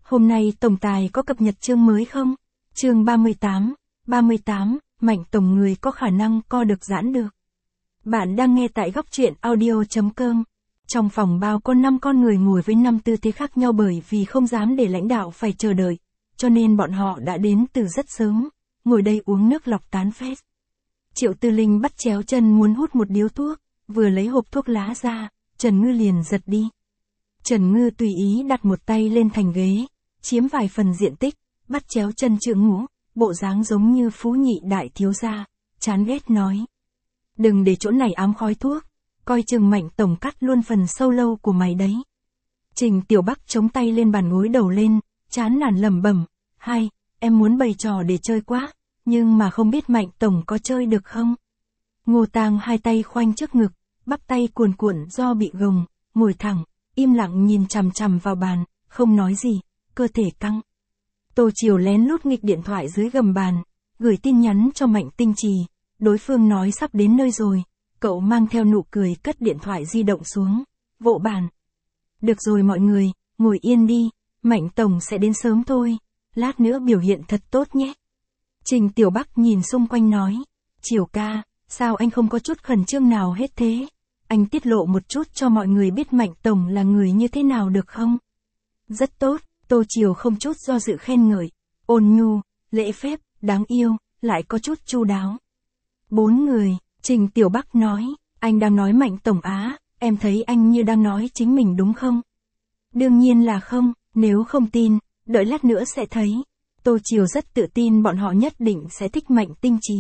Hôm nay tổng tài có cập nhật chương mới không? Chương 38, Mạnh tổng người có khả năng co được giãn được. Bạn đang nghe tại góc truyện audio.com. Trong phòng bao có 5 con người ngồi với 5 tư thế khác nhau bởi vì không dám để lãnh đạo phải chờ đợi, cho nên bọn họ đã đến từ rất sớm, ngồi đây uống nước lọc tán phét. Triệu Tư Linh bắt chéo chân muốn hút một điếu thuốc, vừa lấy hộp thuốc lá ra, Trần Ngư liền giật đi. Trần Ngư tùy ý đặt một tay lên thành ghế, chiếm vài phần diện tích, bắt chéo chân trượng ngũ, bộ dáng giống như phú nhị đại thiếu gia, chán ghét nói. Đừng để chỗ này ám khói thuốc, coi chừng Mạnh tổng cắt luôn phần sâu lâu của mày đấy. Trình Tiểu Bắc chống tay lên bàn gối đầu lên, chán nản lẩm bẩm, hai, em muốn bày trò để chơi quá, nhưng mà không biết Mạnh tổng có chơi được không? Ngô Tang hai tay khoanh trước ngực, bắp tay cuồn cuộn do bị gồng, ngồi thẳng, im lặng nhìn chằm chằm vào bàn, không nói gì, cơ thể căng. Tô Chiều lén lút nghịch điện thoại dưới gầm bàn, gửi tin nhắn cho Mạnh Tinh Trì, đối phương nói sắp đến nơi rồi, cậu mang theo nụ cười cất điện thoại di động xuống, vỗ bàn. Được rồi mọi người, ngồi yên đi, Mạnh tổng sẽ đến sớm thôi, lát nữa biểu hiện thật tốt nhé. Trình Tiểu Bắc nhìn xung quanh nói, Chiều ca, sao anh không có chút khẩn trương nào hết thế? Anh tiết lộ một chút cho mọi người biết Mạnh tổng là người như thế nào được không? Rất tốt, Tô Chiều không chút do dự khen ngợi, ôn nhu, lễ phép, đáng yêu, lại có chút chu đáo. 4 người, Trình Tiểu Bắc nói, anh đang nói Mạnh tổng á, em thấy anh như đang nói chính mình đúng không? Đương nhiên là không, nếu không tin, đợi lát nữa sẽ thấy. Tô Chiều rất tự tin bọn họ nhất định sẽ thích Mạnh Tinh Trì.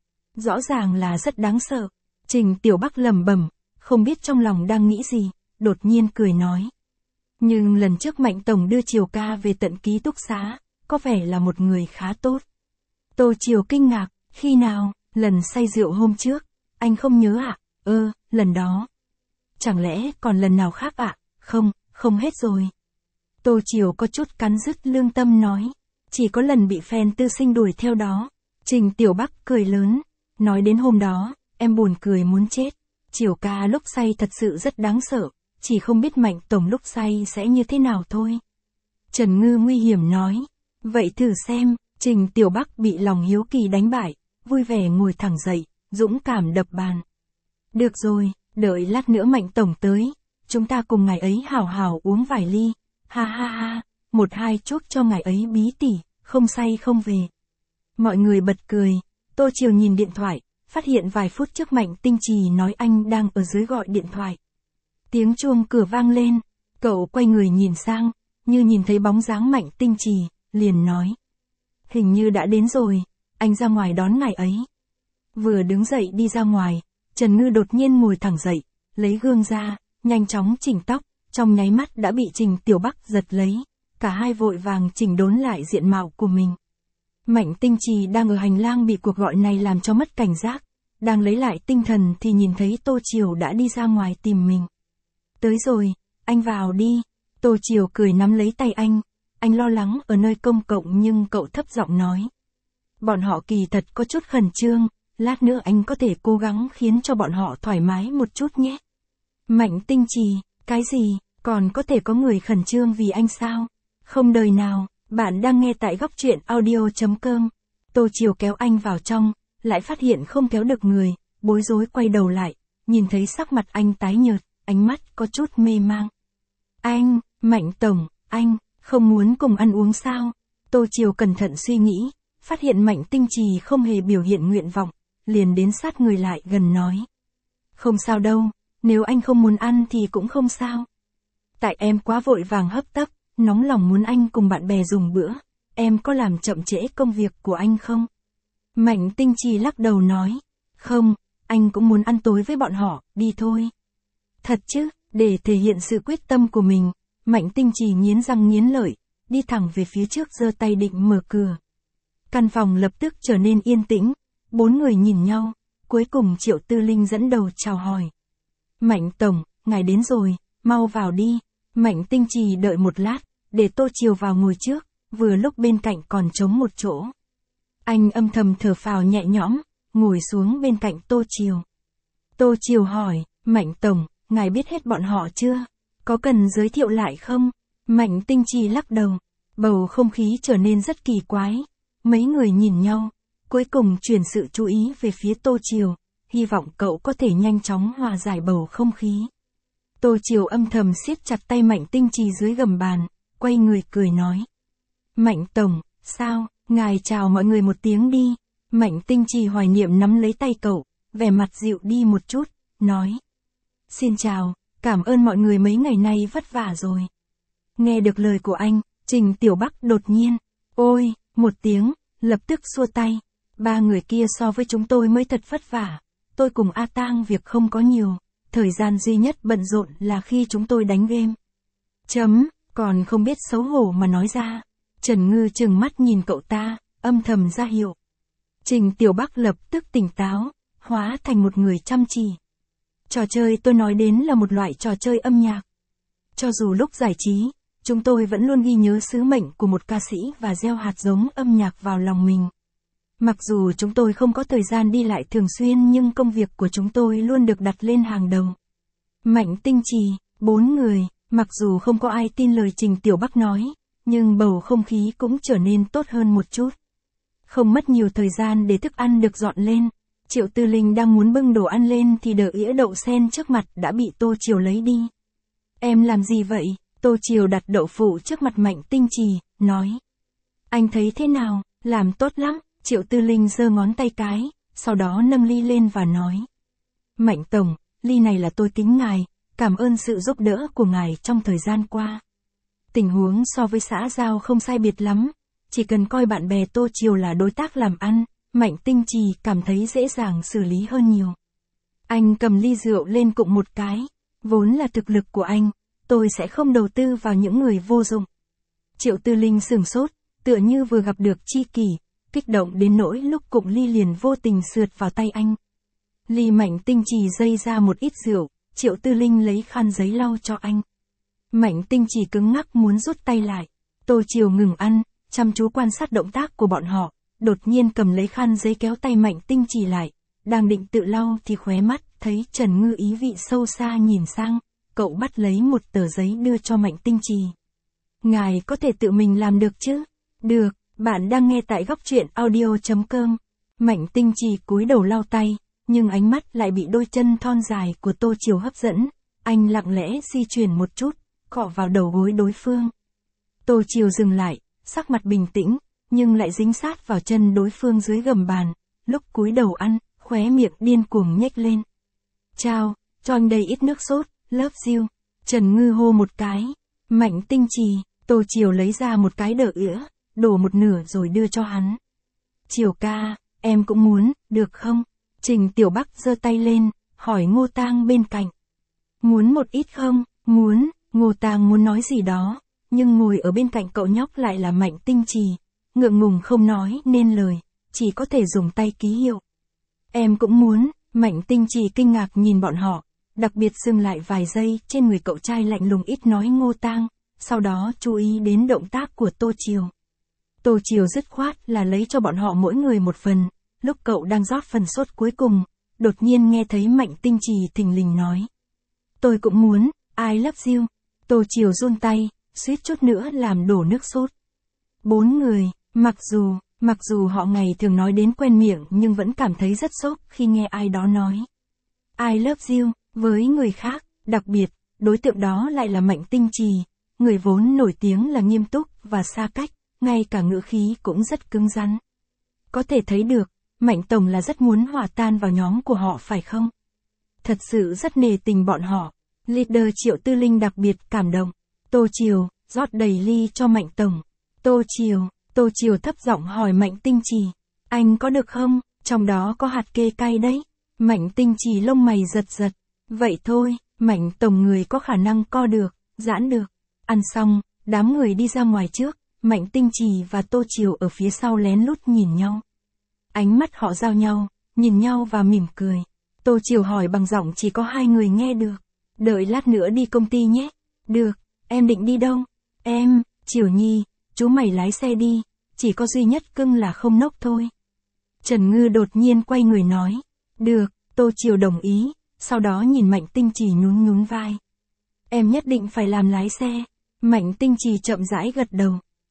Rõ ràng là rất đáng sợ. Trình Tiểu Bắc lẩm bẩm, không biết trong lòng đang nghĩ gì, đột nhiên cười nói. Nhưng lần trước Mạnh tổng đưa Chiều ca về tận ký túc xá, có vẻ là một người khá tốt. Tô Chiều kinh ngạc, khi nào, lần say rượu hôm trước, anh không nhớ ạ? Lần đó. Chẳng lẽ còn lần nào khác ạ? Không hết rồi. Tô Chiều có chút cắn rứt lương tâm nói, chỉ có lần bị fan tư sinh đuổi theo đó. Trình Tiểu Bắc cười lớn, nói đến hôm đó, em buồn cười muốn chết. Chiều ca lúc say thật sự rất đáng sợ, chỉ không biết Mạnh tổng lúc say sẽ như thế nào thôi. Trần Ngư nguy hiểm nói, vậy thử xem. Trình Tiểu Bắc bị lòng hiếu kỳ đánh bại, vui vẻ ngồi thẳng dậy, dũng cảm đập bàn. Được rồi, đợi lát nữa Mạnh tổng tới, chúng ta cùng ngài ấy hào hào uống vài ly, ha ha ha, 1-2 chuốc cho ngài ấy bí tỉ, không say không về. Mọi người bật cười, Tô Chiều nhìn điện thoại, phát hiện vài phút trước Mạnh Tinh Trì nói anh đang ở dưới gọi điện thoại. Tiếng chuông cửa vang lên, cậu quay người nhìn sang, như nhìn thấy bóng dáng Mạnh Tinh Trì, liền nói. Hình như đã đến rồi, anh ra ngoài đón ngài ấy. Vừa đứng dậy đi ra ngoài, Trần Ngư đột nhiên ngồi thẳng dậy, lấy gương ra, nhanh chóng chỉnh tóc, trong nháy mắt đã bị Trình Tiểu Bắc giật lấy, cả hai vội vàng chỉnh đốn lại diện mạo của mình. Mạnh Tinh Trì đang ở hành lang bị cuộc gọi này làm cho mất cảnh giác, đang lấy lại tinh thần thì nhìn thấy Tô Chiều đã đi ra ngoài tìm mình. Tới rồi, anh vào đi. Tô Chiều cười nắm lấy tay anh lo lắng ở nơi công cộng nhưng cậu thấp giọng nói. Bọn họ kỳ thật có chút khẩn trương, lát nữa anh có thể cố gắng khiến cho bọn họ thoải mái một chút nhé. Mạnh Tinh Trì, cái gì, còn có thể có người khẩn trương vì anh sao? Không đời nào, bạn đang nghe tại góc truyện audio.com. Tô Chiều kéo anh vào trong, lại phát hiện không kéo được người, bối rối quay đầu lại, nhìn thấy sắc mặt anh tái nhợt, ánh mắt có chút mê mang. Anh, Mạnh tổng, anh, không muốn cùng ăn uống sao? Tô Chiều cẩn thận suy nghĩ, phát hiện Mạnh Tinh Trì không hề biểu hiện nguyện vọng, liền đến sát người lại gần nói. Không sao đâu, nếu anh không muốn ăn thì cũng không sao. Tại em quá vội vàng hấp tấp, nóng lòng muốn anh cùng bạn bè dùng bữa, em có làm chậm trễ công việc của anh không? Mạnh Tinh Trì lắc đầu nói, không, anh cũng muốn ăn tối với bọn họ, đi thôi. Thật chứ, để thể hiện sự quyết tâm của mình, Mạnh Tinh Trì nghiến răng nghiến lợi, đi thẳng về phía trước giơ tay định mở cửa. Căn phòng lập tức trở nên yên tĩnh, 4 người nhìn nhau, cuối cùng Triệu Tư Linh dẫn đầu chào hỏi. Mạnh tổng, ngài đến rồi, mau vào đi. Mạnh Tinh Trì đợi một lát, để Tô Chiều vào ngồi trước, vừa lúc bên cạnh còn trống một chỗ. Anh âm thầm thở phào nhẹ nhõm, ngồi xuống bên cạnh Tô Chiều. Tô Chiều hỏi, Mạnh tổng, ngài biết hết bọn họ chưa? Có cần giới thiệu lại không? Mạnh Tinh Trì lắc đầu. Bầu không khí trở nên rất kỳ quái. Mấy người nhìn nhau, cuối cùng chuyển sự chú ý về phía Tô Triều, hy vọng cậu có thể nhanh chóng hòa giải bầu không khí. Tô Triều âm thầm siết chặt tay Mạnh Tinh Trì dưới gầm bàn, quay người cười nói. Mạnh Tổng, sao, ngài chào mọi người một tiếng đi. Mạnh Tinh Trì hoài niệm nắm lấy tay cậu, vẻ mặt dịu đi một chút, nói. Xin chào, cảm ơn mọi người mấy ngày nay vất vả rồi. Nghe được lời của anh, Trình Tiểu Bắc đột nhiên, ôi, một tiếng, lập tức xua tay. Ba người kia so với chúng tôi mới thật vất vả. Tôi cùng A Tang việc không có nhiều, thời gian duy nhất bận rộn là khi chúng tôi đánh game. Còn không biết xấu hổ mà nói ra. Trần Ngư trừng mắt nhìn cậu ta, âm thầm ra hiệu. Trình Tiểu Bắc lập tức tỉnh táo, hóa thành một người chăm chỉ. Trò chơi tôi nói đến là một loại trò chơi âm nhạc. Cho dù lúc giải trí, chúng tôi vẫn luôn ghi nhớ sứ mệnh của một ca sĩ và gieo hạt giống âm nhạc vào lòng mình. Mặc dù chúng tôi không có thời gian đi lại thường xuyên nhưng công việc của chúng tôi luôn được đặt lên hàng đầu. Mạnh Tinh Trì, 4 người, mặc dù không có ai tin lời Trình Tiểu Bắc nói, nhưng bầu không khí cũng trở nên tốt hơn một chút. Không mất nhiều thời gian để thức ăn được dọn lên. Triệu Tư Linh đang muốn bưng đồ ăn lên thì đỡ ĩa đậu sen trước mặt đã bị Tô Triều lấy đi. Em làm gì vậy? Tô Triều đặt đậu phụ trước mặt Mạnh Tinh Trì, nói. Anh thấy thế nào? Làm tốt lắm. Triệu Tư Linh giơ ngón tay cái, sau đó nâng ly lên và nói. Mạnh Tổng, ly này là tôi kính ngài, cảm ơn sự giúp đỡ của ngài trong thời gian qua. Tình huống so với xã giao không sai biệt lắm, chỉ cần coi bạn bè Tô Triều là đối tác làm ăn, Mạnh Tinh Trì cảm thấy dễ dàng xử lý hơn nhiều. Anh cầm ly rượu lên cụng một cái, vốn là thực lực của anh, tôi sẽ không đầu tư vào những người vô dụng. Triệu Tư Linh sửng sốt, tựa như vừa gặp được tri kỷ, kích động đến nỗi lúc cụng ly liền vô tình sượt vào tay anh. Ly Mạnh Tinh Trì dây ra một ít rượu, Triệu Tư Linh lấy khăn giấy lau cho anh. Mạnh Tinh Trì cứng ngắc muốn rút tay lại. Tô Triều ngừng ăn, chăm chú quan sát động tác của bọn họ, đột nhiên cầm lấy khăn giấy kéo tay Mạnh Tinh Trì lại. Đang định tự lau thì khóe mắt, thấy Trần Ngư ý vị sâu xa nhìn sang, cậu bắt lấy một tờ giấy đưa cho Mạnh Tinh Trì. Ngài có thể tự mình làm được chứ? Được, bạn đang nghe tại góc truyện audio.com. Mạnh Tinh Trì cúi đầu lau tay, nhưng ánh mắt lại bị đôi chân thon dài của Tô Triều hấp dẫn. Anh lặng lẽ di chuyển một chút, cọ vào đầu gối đối phương. Tô Triều dừng lại, sắc mặt bình tĩnh, nhưng lại dính sát vào chân đối phương dưới gầm bàn. Lúc cúi đầu ăn, khóe miệng điên cuồng nhếch lên. Chào, cho anh đây ít nước sốt, love you. Trần Ngư hô một cái. Mạnh Tinh Trì, Tô Triều lấy ra một cái đỡ ỉa, đổ một nửa rồi đưa cho hắn. Triều ca, em cũng muốn, được không? Trình Tiểu Bắc giơ tay lên, hỏi Ngô Tang bên cạnh. Muốn một ít không? Muốn. Ngô Tang muốn nói gì đó, nhưng ngồi ở bên cạnh cậu nhóc lại là Mạnh Tinh Trì, ngượng ngùng không nói nên lời, chỉ có thể dùng tay ký hiệu. Em cũng muốn. Mạnh Tinh Trì kinh ngạc nhìn bọn họ, đặc biệt dừng lại vài giây trên người cậu trai lạnh lùng ít nói Ngô Tang, sau đó chú ý đến động tác của Tô Triều. Tô Triều dứt khoát là lấy cho bọn họ mỗi người một phần. Lúc cậu đang rót phần sốt cuối cùng, đột nhiên nghe thấy Mạnh Tinh Trì thình lình nói. Tôi cũng muốn, I love you. Tô Triều run tay, suýt chút nữa làm đổ nước sốt. 4 người, mặc dù họ ngày thường nói đến quen miệng nhưng vẫn cảm thấy rất sốc khi nghe ai đó nói. I love you, với người khác, đặc biệt, đối tượng đó lại là Mạnh Tinh Trì, người vốn nổi tiếng là nghiêm túc và xa cách, ngay cả ngữ khí cũng rất cứng rắn. Có thể thấy được, Mạnh Tổng là rất muốn hòa tan vào nhóm của họ phải không? Thật sự rất nề tình bọn họ. Leader Triệu Tư Linh đặc biệt cảm động. Tô Triều, rót đầy ly cho Mạnh Tổng. Tô Triều thấp giọng hỏi Mạnh Tinh Trì. Anh có được không? Trong đó có hạt kê cay đấy. Mạnh Tinh Trì lông mày giật giật. Vậy thôi, Mạnh Tổng người có khả năng co được, giãn được. Ăn xong, đám người đi ra ngoài trước. Mạnh Tinh Trì và Tô Triều ở phía sau lén lút nhìn nhau. Ánh mắt họ giao nhau, nhìn nhau và mỉm cười. Tô Triều hỏi bằng giọng chỉ có 2 người nghe được. Đợi lát nữa đi công ty nhé. Được, em định đi đâu? Em, Triều Nhi, chú mày lái xe đi, chỉ có duy nhất cưng là không nốc thôi. Trần Ngư đột nhiên quay người nói. Được, Tô Triều đồng ý, sau đó nhìn Mạnh Tinh Trì nhún nhún vai. Em nhất định phải làm lái xe. Mạnh Tinh Trì chậm rãi gật đầu.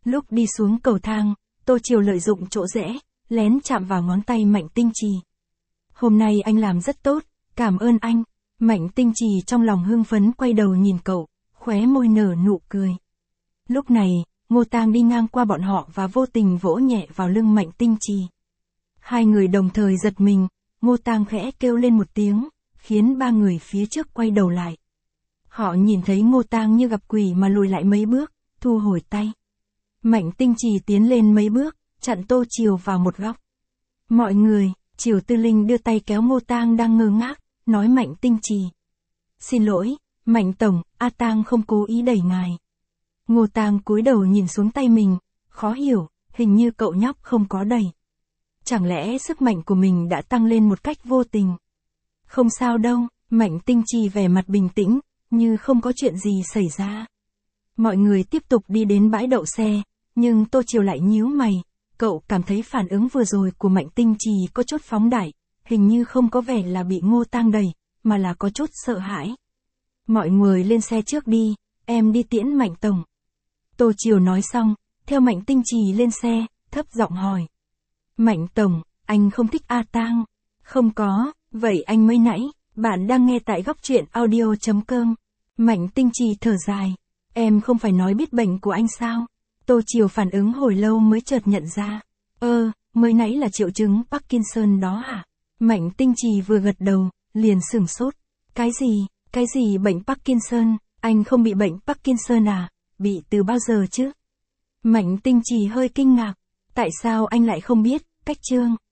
Lúc đi xuống cầu thang, Tô Triều lợi dụng chỗ rẽ, lén chạm vào ngón tay Mạnh Tinh Trì. Hôm nay anh làm rất tốt, cảm ơn anh. Mạnh Tinh Trì trong lòng hưng phấn quay đầu nhìn cậu, khóe môi nở nụ cười. Lúc này, Ngô Tang đi ngang qua bọn họ và vô tình vỗ nhẹ vào lưng Mạnh Tinh Trì. Hai người đồng thời giật mình, Ngô Tang khẽ kêu lên một tiếng, khiến ba người phía trước quay đầu lại. Họ nhìn thấy Ngô Tang như gặp quỷ mà lùi lại mấy bước, thu hồi tay. Mạnh Tinh Trì tiến lên mấy bước, chặn Tô Triều vào một góc. Mọi người, Triều Tư Linh đưa tay kéo Ngô Tang đang ngơ ngác, nói Mạnh Tinh Trì. Xin lỗi, Mạnh Tổng, A Tang không cố ý đẩy ngài. Ngô Tang cúi đầu nhìn xuống tay mình, khó hiểu, hình như cậu nhóc không có đẩy. Chẳng lẽ sức mạnh của mình đã tăng lên một cách vô tình? Không sao đâu, Mạnh Tinh Trì vẻ mặt bình tĩnh, như không có chuyện gì xảy ra. Mọi người tiếp tục đi đến bãi đậu xe, nhưng Tô Triều lại nhíu mày, cậu cảm thấy phản ứng vừa rồi của Mạnh Tinh Trì có chút phóng đại, hình như không có vẻ là bị Ngô Tang đẩy, mà là có chút sợ hãi. Mọi người lên xe trước đi, em đi tiễn Mạnh Tổng. Tô Triều nói xong, theo Mạnh Tinh Trì lên xe, thấp giọng hỏi. Mạnh Tổng, anh không thích A Tang? Không có, vậy anh mới nãy, bạn đang nghe tại góc truyện audio.com. Mạnh Tinh Trì thở dài. Em không phải nói biết bệnh của anh sao? Tô Triều phản ứng hồi lâu mới chợt nhận ra. Mới nãy là triệu chứng Parkinson đó hả? Mạnh Tinh Trì vừa gật đầu, liền sửng sốt. Cái gì bệnh Parkinson? Anh không bị bệnh Parkinson à? Bị từ bao giờ chứ? Mạnh Tinh Trì hơi kinh ngạc. Tại sao anh lại không biết, Cách Trương?